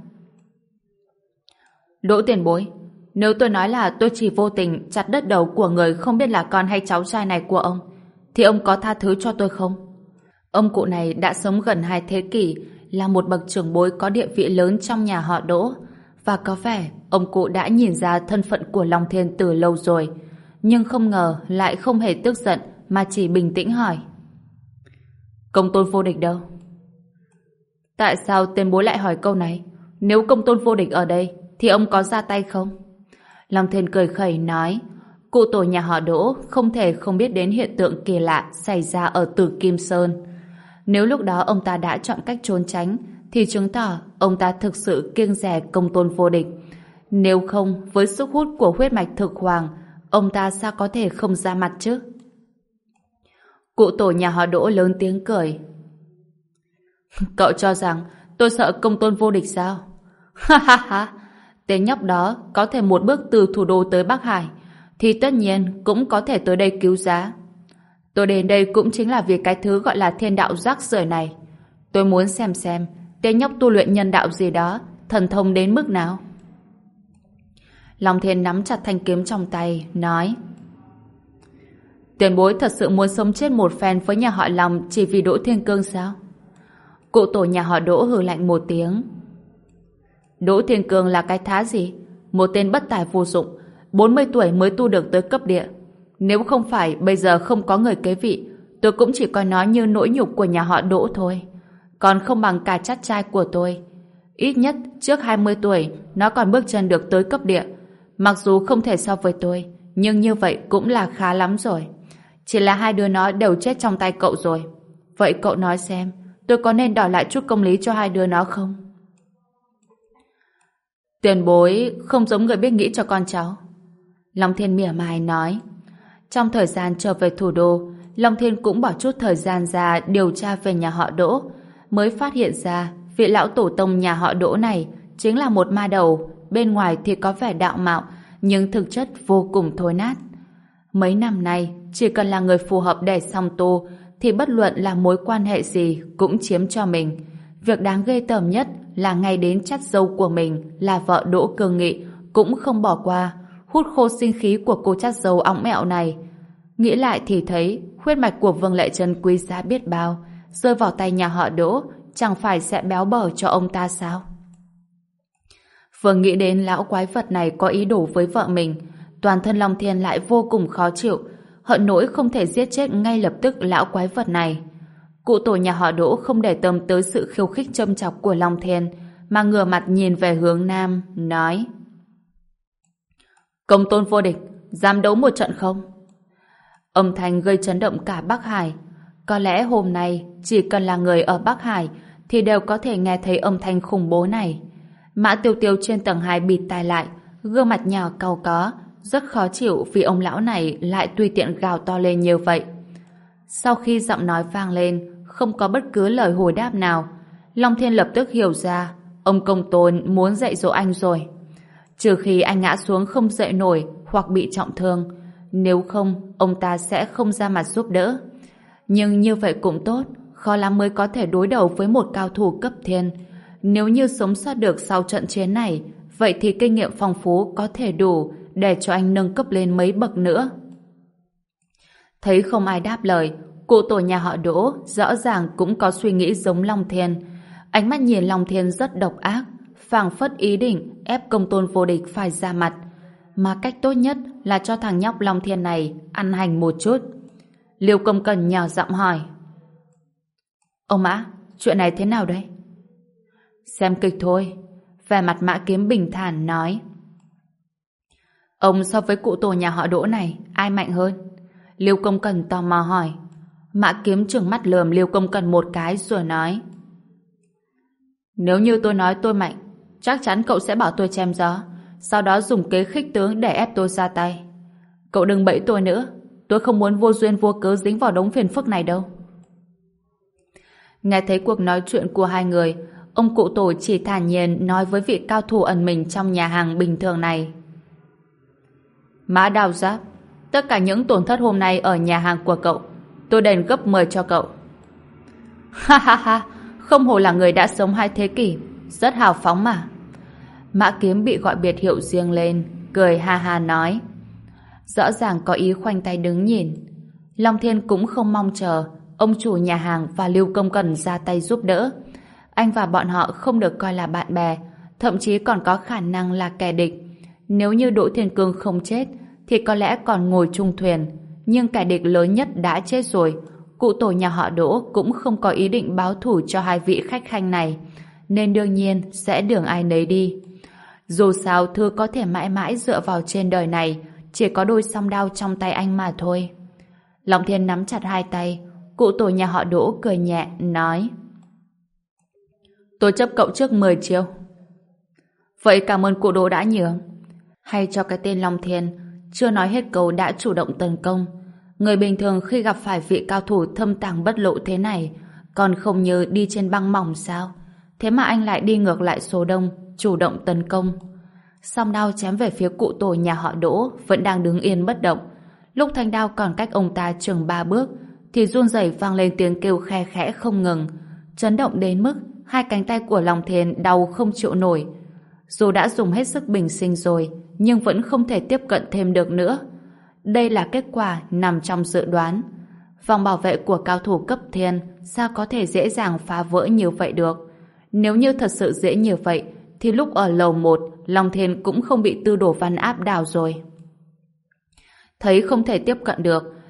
Đỗ tiền bối, nếu tôi nói là tôi chỉ vô tình chặt đứt đầu của người không biết là con hay cháu trai này của ông, thì ông có tha thứ cho tôi không? Ông cụ này đã sống gần hai thế kỷ, là một bậc trưởng bối có địa vị lớn trong nhà họ Đỗ, và có vẻ ông cụ đã nhìn ra thân phận của Long Thiên từ lâu rồi, nhưng không ngờ lại không hề tức giận mà chỉ bình tĩnh hỏi: Công Tôn Vô Địch đâu? Tại sao tên bối lại hỏi câu này? Nếu Công Tôn Vô Địch ở đây thì ông có ra tay không? Long Thiên cười khẩy nói: Cụ tổ nhà họ Đỗ không thể không biết đến hiện tượng kỳ lạ xảy ra ở Tử Kim Sơn. Nếu lúc đó ông ta đã chọn cách trốn tránh thì chứng tỏ ông ta thực sự kiêng dè Công Tôn Vô Địch. Nếu không, với sức hút của huyết mạch thực hoàng, ông ta sao có thể không ra mặt chứ? Cụ tổ nhà họ Đỗ lớn tiếng cười: Cậu cho rằng tôi sợ Công Tôn Vô Địch sao? Ha ha ha! Tên nhóc đó có thể một bước từ thủ đô tới Bắc Hải, thì tất nhiên cũng có thể tới đây cứu giá. Tôi đến đây cũng chính là vì cái thứ gọi là thiên đạo rác rưởi này. Tôi muốn xem xem tên nhóc tu luyện nhân đạo gì đó thần thông đến mức nào. Long Thiên nắm chặt thanh kiếm trong tay, nói: Tiền bối thật sự muốn sống chết một phen với nhà họ Long chỉ vì Đỗ Thiên Cương sao? Cụ tổ nhà họ Đỗ hừ lạnh một tiếng: Đỗ Thiên Cương là cái thá gì? Một tên bất tài vô dụng, bốn mươi tuổi mới tu được tới cấp địa. Nếu không phải bây giờ không có người kế vị, tôi cũng chỉ coi nó như nỗi nhục của nhà họ Đỗ thôi. Còn không bằng cả chắt trai của tôi. Ít nhất trước hai mươi tuổi nó còn bước chân được tới cấp địa. Mặc dù không thể so với tôi, nhưng như vậy cũng là khá lắm rồi. Chỉ là hai đứa nó đều chết trong tay cậu rồi. Vậy cậu nói xem, tôi có nên đòi lại chút công lý cho hai đứa nó không? Tiền bối không giống người biết nghĩ cho con cháu. Long Thiên mỉa mai nói. Trong thời gian trở về thủ đô, Long Thiên cũng bỏ chút thời gian ra điều tra về nhà họ Đỗ, mới phát hiện ra vị lão tổ tông nhà họ Đỗ này chính là một ma đầu, bên ngoài thì có vẻ đạo mạo, nhưng thực chất vô cùng thối nát. Mấy năm nay, chỉ cần là người phù hợp để song tu, thì bất luận là mối quan hệ gì cũng chiếm cho mình. Việc đáng ghê tởm nhất là ngay đến chắt dâu của mình là vợ Đỗ Cương Nghị cũng không bỏ qua, hút khô sinh khí của cô chắt dâu óng mẹo này. Nghĩ lại thì thấy huyết mạch của Vương Lệ Trân quý giá biết bao, rơi vào tay nhà họ Đỗ chẳng phải sẽ béo bở cho ông ta sao? Vừa nghĩ đến lão quái vật này có ý đồ với vợ mình, toàn thân Long Thiên lại vô cùng khó chịu, hận nỗi không thể giết chết ngay lập tức lão quái vật này. Cụ tổ nhà họ Đỗ không để tâm tới sự khiêu khích châm chọc của Long Thiên, mà ngửa mặt nhìn về hướng Nam, nói: Công tôn vô địch, dám đấu một trận không? Âm thanh gây chấn động cả Bắc Hải. Có lẽ hôm nay chỉ cần là người ở Bắc Hải thì đều có thể nghe thấy âm thanh khủng bố này. Mã Tiêu Tiêu trên tầng hai bịt tai lại, gương mặt nhỏ cau có, rất khó chịu vì ông lão này lại tùy tiện gào to lên như vậy. Sau khi giọng nói vang lên, không có bất cứ lời hồi đáp nào, Long Thiên lập tức hiểu ra ông công tôn muốn dạy dỗ anh rồi. Trừ khi anh ngã xuống không dậy nổi hoặc bị trọng thương, nếu không ông ta sẽ không ra mặt giúp đỡ. Nhưng như vậy cũng tốt, khó lắm mới có thể đối đầu với một cao thủ cấp thiên. Nếu như sống sót được sau trận chiến này, vậy thì kinh nghiệm phong phú có thể đủ để cho anh nâng cấp lên mấy bậc nữa. Thấy không ai đáp lời, cụ tổ nhà họ Đỗ rõ ràng cũng có suy nghĩ giống Long Thiên. Ánh mắt nhìn Long Thiên rất độc ác, phảng phất ý định ép công tôn vô địch phải ra mặt. Mà cách tốt nhất là cho thằng nhóc Long Thiên này ăn hành một chút. Liêu Công Cần nhỏ giọng hỏi: Ông Mã, chuyện này thế nào đây? Xem kịch thôi. Vẻ mặt Mã Kiếm bình thản nói: Ông so với cụ tổ nhà họ Đỗ này, ai mạnh hơn? Liêu Công Cần tò mò hỏi. Mã Kiếm trừng mắt lườm Liêu Công Cần một cái rồi nói: Nếu như tôi nói tôi mạnh, chắc chắn cậu sẽ bảo tôi chém gió, sau đó dùng kế khích tướng để ép tôi ra tay. Cậu đừng bẫy tôi nữa, tôi không muốn vô duyên vô cớ dính vào đống phiền phức này đâu. Nghe thấy cuộc nói chuyện của hai người, ông cụ tổ chỉ thản nhiên nói với vị cao thủ ẩn mình trong nhà hàng bình thường này: Mã Đào Giáp, tất cả những tổn thất hôm nay ở nhà hàng của cậu, tôi đền gấp mười cho cậu. Ha ha ha, không hổ là người đã sống hai thế kỷ, rất hào phóng mà. Mã Kiếm bị gọi biệt hiệu riêng lên, cười ha ha nói. Rõ ràng có ý khoanh tay đứng nhìn. Long Thiên cũng không mong chờ ông chủ nhà hàng và Lưu Công Cần ra tay giúp đỡ. Anh và bọn họ không được coi là bạn bè, thậm chí còn có khả năng là kẻ địch. Nếu như Đỗ Thiên Cương không chết thì có lẽ còn ngồi chung thuyền, nhưng kẻ địch lớn nhất đã chết rồi. Cụ tổ nhà họ Đỗ cũng không có ý định báo thù cho hai vị khách khanh này, nên đương nhiên sẽ đường ai nấy đi. Dù sao Thư có thể mãi mãi dựa vào trên đời này, chỉ có đôi song đao trong tay anh mà thôi. Long Thiên nắm chặt hai tay, cụ tổ nhà họ Đỗ cười nhẹ, nói: Tôi chấp cậu trước mười chiêu. Vậy cảm ơn cụ Đỗ đã nhường. Hay cho cái tên Long Thiên, chưa nói hết câu đã chủ động tấn công. Người bình thường khi gặp phải vị cao thủ thâm tàng bất lộ thế này, còn không như đi trên băng mỏng sao? Thế mà anh lại đi ngược lại số đông, chủ động tấn công. Song đao chém về phía cụ tổ nhà họ Đỗ vẫn đang đứng yên bất động. Lúc thanh đao còn cách ông ta chừng ba bước, thì run rẩy vang lên tiếng kêu khe khẽ không ngừng, chấn động đến mức hai cánh tay của Long Thiên đau không chịu nổi. Dù đã dùng hết sức bình sinh rồi, nhưng vẫn không thể tiếp cận thêm được nữa. Đây là kết quả nằm trong dự đoán. Vòng bảo vệ của cao thủ cấp thiên sao có thể dễ dàng phá vỡ như vậy được? Nếu như thật sự dễ như vậy, thì lúc ở lầu một, Long Thiên cũng không bị Tư Đồ Văn áp đảo rồi. Thấy không thể tiếp cận được,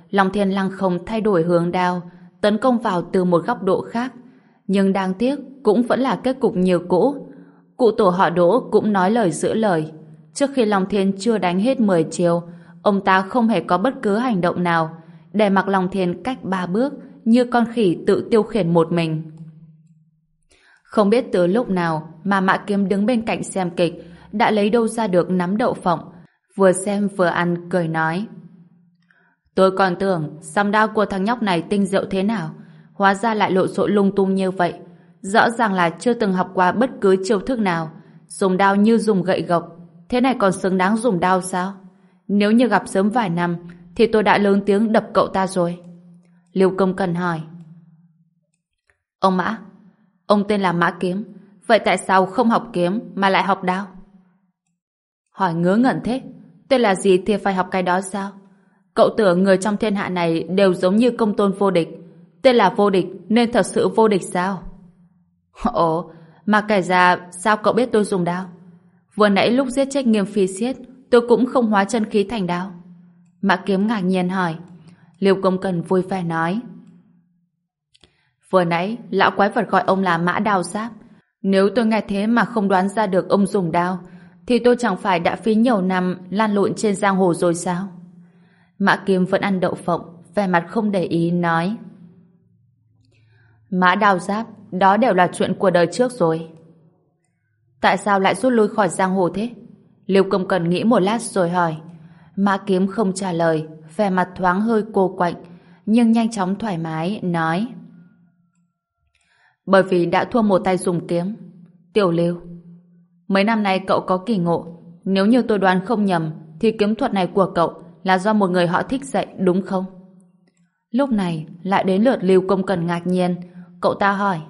Long Thiên lăng không thay đổi hướng đao, tấn công vào từ một góc độ khác. Nhưng đáng tiếc cũng vẫn là kết cục như cũ. Cụ tổ họ Đỗ cũng nói lời giữ lời. Trước khi Long Thiên chưa đánh hết mười chiêu, ông ta không hề có bất cứ hành động nào, để mặc Long Thiên cách ba bước như con khỉ tự tiêu khiển một mình. Không biết từ lúc nào mà Mã Kiếm đứng bên cạnh xem kịch đã lấy đâu ra được nắm đậu phộng, vừa xem vừa ăn cười nói: tôi còn tưởng song đao của thằng nhóc này tinh diệu thế nào, hóa ra lại lộn xộn lung tung như vậy. Rõ ràng là chưa từng học qua bất cứ chiêu thức nào, dùng đao như dùng gậy gộc. Thế này còn xứng đáng dùng đao sao? Nếu như gặp sớm vài năm thì tôi đã lớn tiếng đập cậu ta rồi. Liêu Công Cần hỏi: ông Mã, ông tên là Mã Kiếm, vậy tại sao không học kiếm mà lại học đao? Hỏi ngớ ngẩn thế, tên là gì thì phải học cái đó sao? Cậu tưởng người trong thiên hạ này đều giống như công tôn vô địch, tên là vô địch nên thật sự vô địch sao? Ồ, mà kể ra sao cậu biết tôi dùng đao? Vừa nãy lúc giết chết Nghiêm Phi Xiết, tôi cũng không hóa chân khí thành đao. Mã Kiếm ngạc nhiên hỏi. Liêu Công Cần vui vẻ nói: vừa nãy lão quái vật gọi ông là Mã Đao Giáp. Nếu tôi nghe thế mà không đoán ra được ông dùng đao, thì tôi chẳng phải đã phí nhiều năm lan lộn trên giang hồ rồi sao? Mã Kiếm vẫn ăn đậu phộng, vẻ mặt không để ý nói: Mã Đao Giáp, đó đều là chuyện của đời trước rồi. Tại sao lại rút lui khỏi giang hồ thế? Liêu Công Cần nghĩ một lát rồi hỏi. Mã Kiếm không trả lời, vẻ mặt thoáng hơi cô quạnh, nhưng nhanh chóng thoải mái nói: bởi vì đã thua một tay dùng kiếm. Tiểu Liêu, mấy năm nay cậu có kỳ ngộ, nếu như tôi đoán không nhầm thì kiếm thuật này của cậu là do một người họ thích dạy đúng không? Lúc này lại đến lượt Liêu Công Cần ngạc nhiên. Cậu ta hỏi: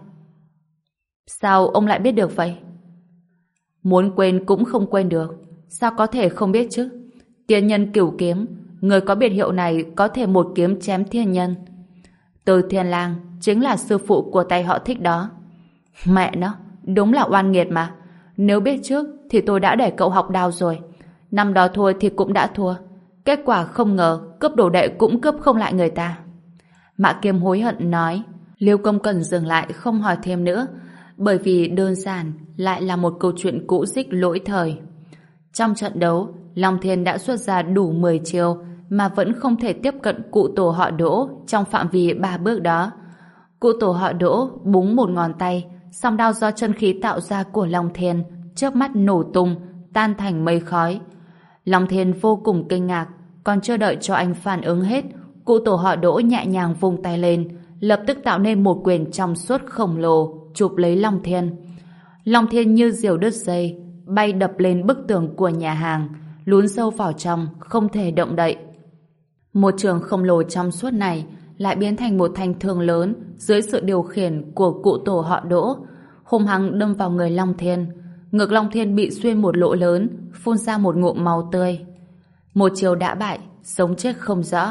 sao ông lại biết được vậy? Muốn quên cũng không quên được, sao có thể không biết chứ? Tiên nhân cửu kiếm, người có biệt hiệu này có thể một kiếm chém thiên nhân. Từ Thiên Lang chính là sư phụ của tay họ Thích đó. Mẹ nó, đúng là oan nghiệt mà. Nếu biết trước thì tôi đã để cậu học đao rồi. Năm đó thua thì cũng đã thua, kết quả không ngờ cướp đồ đệ cũng cướp không lại người ta. Mã Kiếm hối hận nói. Liêu Công Cần dừng lại không hỏi thêm nữa, bởi vì đơn giản lại là một câu chuyện cũ dích lỗi thời. Trong trận đấu, Long Thiên đã xuất ra đủ mười chiêu mà vẫn không thể tiếp cận cụ tổ họ Đỗ trong phạm vi ba bước đó. Cụ tổ họ Đỗ búng một ngón tay, song đao do chân khí tạo ra của Long Thiên chớp mắt nổ tung, tan thành mây khói. Long Thiên vô cùng kinh ngạc, còn chưa đợi cho anh phản ứng hết, cụ tổ họ Đỗ nhẹ nhàng vung tay lên, lập tức tạo nên một quyền trong suốt khổng lồ chụp lấy Long Thiên. Long Thiên như diều đứt dây, bay đập lên bức tường của nhà hàng, lún sâu vào trong, không thể động đậy. Một trường khổng lồ trong suốt này lại biến thành một thanh thương lớn dưới sự điều khiển của cụ tổ họ Đỗ, hung hăng đâm vào người Long Thiên. Ngực Long Thiên bị xuyên một lỗ lớn, phun ra một ngụm máu tươi. Một chiều đã bại, sống chết không rõ.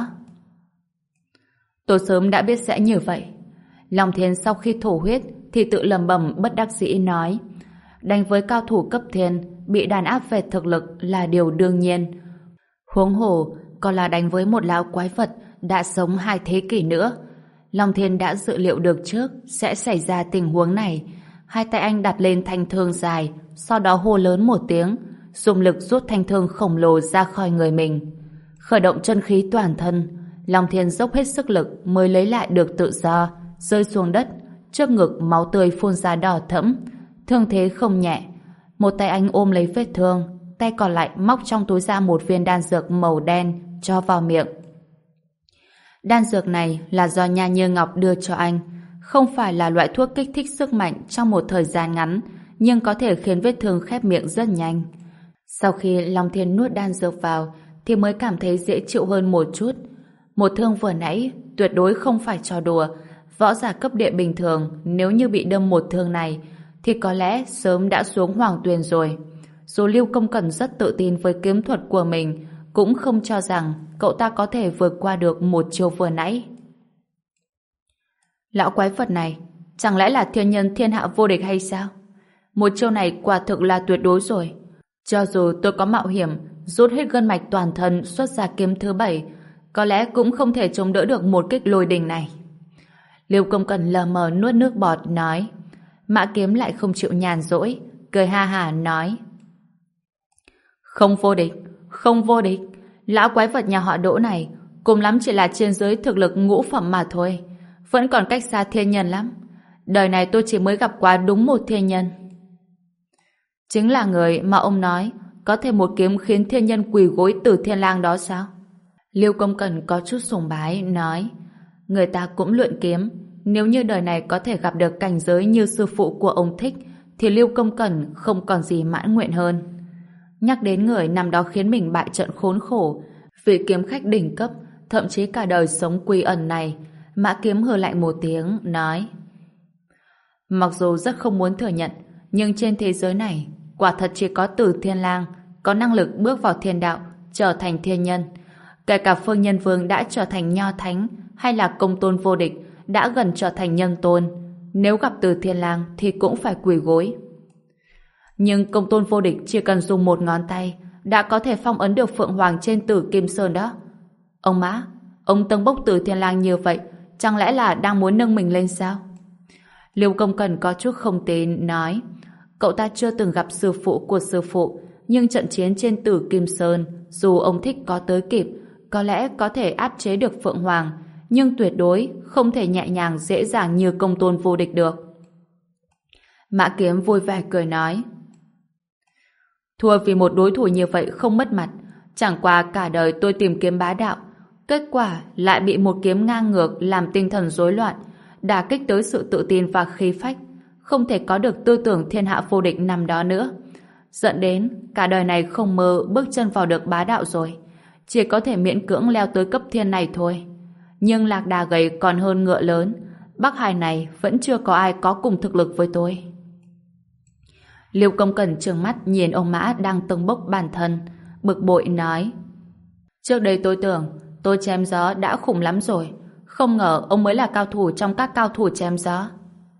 Tôi sớm đã biết sẽ như vậy. Long Thiên sau khi thổ huyết thì tự lẩm bẩm bất đắc dĩ nói: đánh với cao thủ cấp thiên, bị đàn áp về thực lực là điều đương nhiên. Huống hồ còn là đánh với một lão quái vật đã sống hai thế kỷ nữa. Long Thiên đã dự liệu được trước sẽ xảy ra tình huống này. Hai tay anh đặt lên thanh thương dài, sau đó hô lớn một tiếng, dùng lực rút thanh thương khổng lồ ra khỏi người mình. Khởi động chân khí toàn thân, Long Thiên dốc hết sức lực mới lấy lại được tự do, rơi xuống đất, trước ngực máu tươi phun ra đỏ thẫm, thương thế không nhẹ. Một tay anh ôm lấy vết thương, tay còn lại móc trong túi ra một viên đan dược màu đen cho vào miệng. Đan dược này là do Nha Như Ngọc đưa cho anh, không phải là loại thuốc kích thích sức mạnh trong một thời gian ngắn, nhưng có thể khiến vết thương khép miệng rất nhanh. Sau khi Long Thiên nuốt đan dược vào thì mới cảm thấy dễ chịu hơn một chút. Một thương vừa nãy tuyệt đối không phải trò đùa. Võ giả cấp địa bình thường nếu như bị đâm một thương này thì có lẽ sớm đã xuống hoàng tuyền rồi. Dù Liêu Công Cẩn rất tự tin với kiếm thuật của mình, cũng không cho rằng cậu ta có thể vượt qua được một chiêu vừa nãy. Lão quái vật này chẳng lẽ là thiên nhân thiên hạ vô địch hay sao? Một chiêu này quả thực là tuyệt đối rồi. Cho dù tôi có mạo hiểm rút hết gân mạch toàn thân xuất ra kiếm thứ bảy, có lẽ cũng không thể chống đỡ được một kích lôi đình này. Liêu Công Cẩn lờ mờ nuốt nước bọt nói. Mã Kiếm lại không chịu nhàn rỗi, cười ha hả nói: Không vô địch, không vô địch, lão quái vật nhà họ Đỗ này cùng lắm chỉ là trên dưới thực lực ngũ phẩm mà thôi, vẫn còn cách xa thiên nhân lắm. Đời này tôi chỉ mới gặp qua đúng một thiên nhân. Chính là người mà ông nói có thể một kiếm khiến thiên nhân quỳ gối Tử Thiên Lang đó sao? Liêu Công Cẩn có chút sùng bái nói: Người ta cũng luyện kiếm, nếu như đời này có thể gặp được cảnh giới như sư phụ của ông thích thì Liêu Công Cẩn không còn gì mãn nguyện hơn. Nhắc đến người năm đó khiến mình bại trận khốn khổ, vị kiếm khách đỉnh cấp, thậm chí cả đời sống quy ẩn này, Mã Kiếm hừ lạnh một tiếng nói: Mặc dù rất không muốn thừa nhận, nhưng trên thế giới này quả thật chỉ có Tử Thiên Lang có năng lực bước vào thiên đạo, trở thành thiên nhân. Kể cả Phương Nhân Vương đã trở thành nho thánh, hay là Công Tôn Vô Địch đã gần trở thành nhân tôn, nếu gặp Tử Thiên Lang thì cũng phải quỳ gối. Nhưng Công Tôn Vô Địch chỉ cần dùng một ngón tay đã có thể phong ấn được Phượng Hoàng trên Tử Kim Sơn đó. Ông Mã, ông tâng bốc Tử Thiên Lang như vậy, chẳng lẽ là đang muốn nâng mình lên sao? Liêu Công Cẩn có chút không tin nói: Cậu ta chưa từng gặp sư phụ của sư phụ, nhưng trận chiến trên Tử Kim Sơn, dù ông thích có tới kịp, có lẽ có thể áp chế được Phượng Hoàng, nhưng tuyệt đối không thể nhẹ nhàng dễ dàng như Công Tôn Vô Địch được. Mã Kiếm vui vẻ cười nói: Thua vì một đối thủ như vậy không mất mặt, chẳng qua cả đời tôi tìm kiếm bá đạo, kết quả lại bị một kiếm ngang ngược làm tinh thần rối loạn, đả kích tới sự tự tin và khí phách, không thể có được tư tưởng thiên hạ vô địch năm đó nữa, dẫn đến cả đời này không mơ bước chân vào được bá đạo rồi, chỉ có thể miễn cưỡng leo tới cấp thiên này thôi. Nhưng lạc đà gầy còn hơn ngựa lớn, Bắc Hải này vẫn chưa có ai có cùng thực lực với tôi. Liêu Công Cẩn trừng mắt nhìn ông Mã đang tâng bốc bản thân, bực bội nói: Trước đây tôi tưởng tôi chém gió đã khủng lắm rồi, không ngờ ông mới là cao thủ trong các cao thủ chém gió.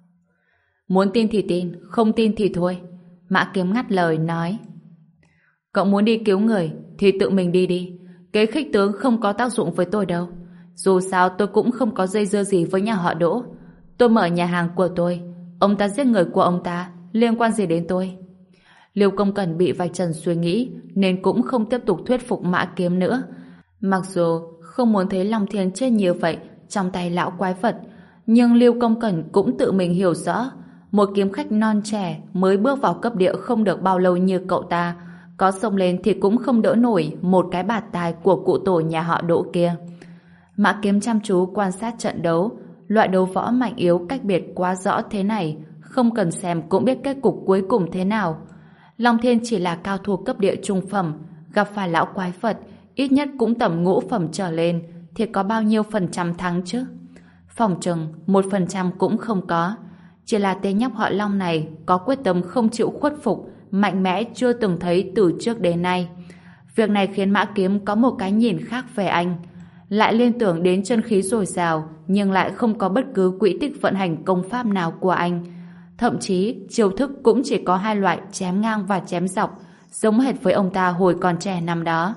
Muốn tin thì tin, không tin thì thôi. Mã Kiếm ngắt lời nói: Cậu muốn đi cứu người thì tự mình đi đi, kế khích tướng không có tác dụng với tôi đâu. Dù sao tôi cũng không có dây dưa gì với nhà họ Đỗ. Tôi mở nhà hàng của tôi, ông ta giết người của ông ta, liên quan gì đến tôi? Liêu Công Cẩn bị vạch trần suy nghĩ nên cũng không tiếp tục thuyết phục Mã Kiếm nữa. Mặc dù không muốn thấy Long Thiên chết như vậy trong tay lão quái vật, nhưng Liêu Công Cẩn cũng tự mình hiểu rõ, một kiếm khách non trẻ mới bước vào cấp địa không được bao lâu như cậu ta, có xông lên thì cũng không đỡ nổi một cái bạt tai của cụ tổ nhà họ Đỗ kia. Mã Kiếm chăm chú quan sát trận đấu, loại đấu võ mạnh yếu cách biệt quá rõ thế này, không cần xem cũng biết kết cục cuối cùng thế nào. Long Thiên chỉ là cao thủ cấp địa trung phẩm, gặp phải lão quái vật ít nhất cũng tầm ngũ phẩm trở lên thì có bao nhiêu phần trăm thắng chứ? Phòng chừng một phần trăm cũng không có. Chỉ là tên nhóc họ Long này có quyết tâm không chịu khuất phục, mạnh mẽ chưa từng thấy từ trước đến nay. Việc này khiến Mã Kiếm có một cái nhìn khác về anh, lại liên tưởng đến chân khí dồi dào nhưng lại không có bất cứ quỹ tích vận hành công pháp nào của anh. Thậm chí chiêu thức cũng chỉ có hai loại chém ngang và chém dọc, giống hệt với ông ta hồi còn trẻ năm đó.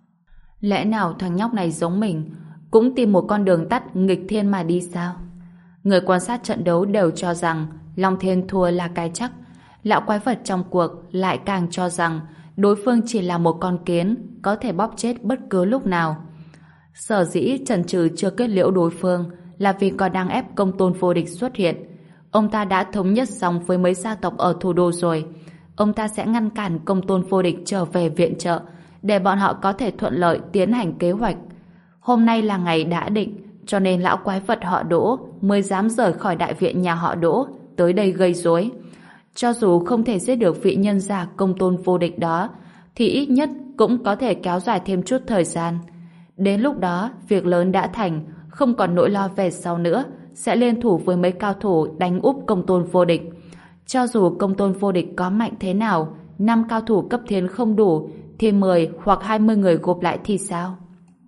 Lẽ nào thằng nhóc này giống mình, cũng tìm một con đường tắt nghịch thiên mà đi sao? Người quan sát trận đấu đều cho rằng Long Thiên thua là cái chắc. Lão quái vật trong cuộc lại càng cho rằng đối phương chỉ là một con kiến, có thể bóp chết bất cứ lúc nào. Sở dĩ chần chừ chưa kết liễu đối phương là vì còn đang ép Công Tôn Vô Địch xuất hiện. Ông ta đã thống nhất xong với mấy gia tộc ở thủ đô rồi. Ông ta sẽ ngăn cản Công Tôn Vô Địch trở về viện trợ, để bọn họ có thể thuận lợi tiến hành kế hoạch. Hôm nay là ngày đã định, cho nên lão quái vật họ Đỗ mới dám rời khỏi đại viện nhà họ Đỗ tới đây gây rối. Cho dù không thể giết được vị nhân gia Công Tôn Vô Địch đó, thì ít nhất cũng có thể kéo dài thêm chút thời gian. Đến lúc đó, việc lớn đã thành, không còn nỗi lo về sau nữa, sẽ liên thủ với mấy cao thủ đánh úp Công Tôn Vô Địch. Cho dù Công Tôn Vô Địch có mạnh thế nào, năm cao thủ cấp thiên không đủ, thì mười hoặc hai mươi người gộp lại thì sao?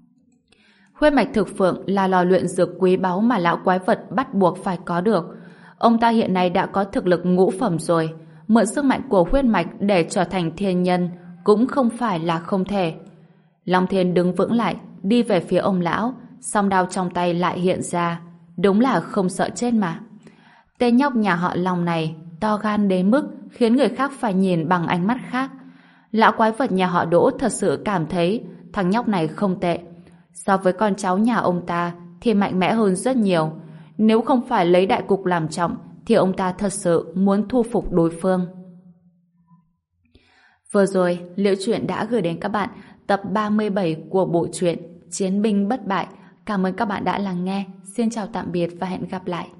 Huyết mạch thực phượng là lò luyện dược quý báu mà lão quái vật bắt buộc phải có được. Ông ta hiện nay đã có thực lực ngũ phẩm rồi, mượn sức mạnh của huyết mạch để trở thành thiên nhân cũng không phải là không thể. Long Thiên đứng vững lại, đi về phía ông lão, song đao trong tay lại hiện ra. Đúng là không sợ chết mà. Tên nhóc nhà họ Long này to gan đến mức khiến người khác phải nhìn bằng ánh mắt khác. Lão quái vật nhà họ Đỗ thật sự cảm thấy thằng nhóc này không tệ. So với con cháu nhà ông ta thì mạnh mẽ hơn rất nhiều. Nếu không phải lấy đại cục làm trọng thì ông ta thật sự muốn thu phục đối phương. Vừa rồi, Liễu Chuyện đã gửi đến các bạn tập ba mươi bảy của bộ truyện Chiến binh bất bại. Cảm ơn các bạn đã lắng nghe. Xin chào tạm biệt và hẹn gặp lại.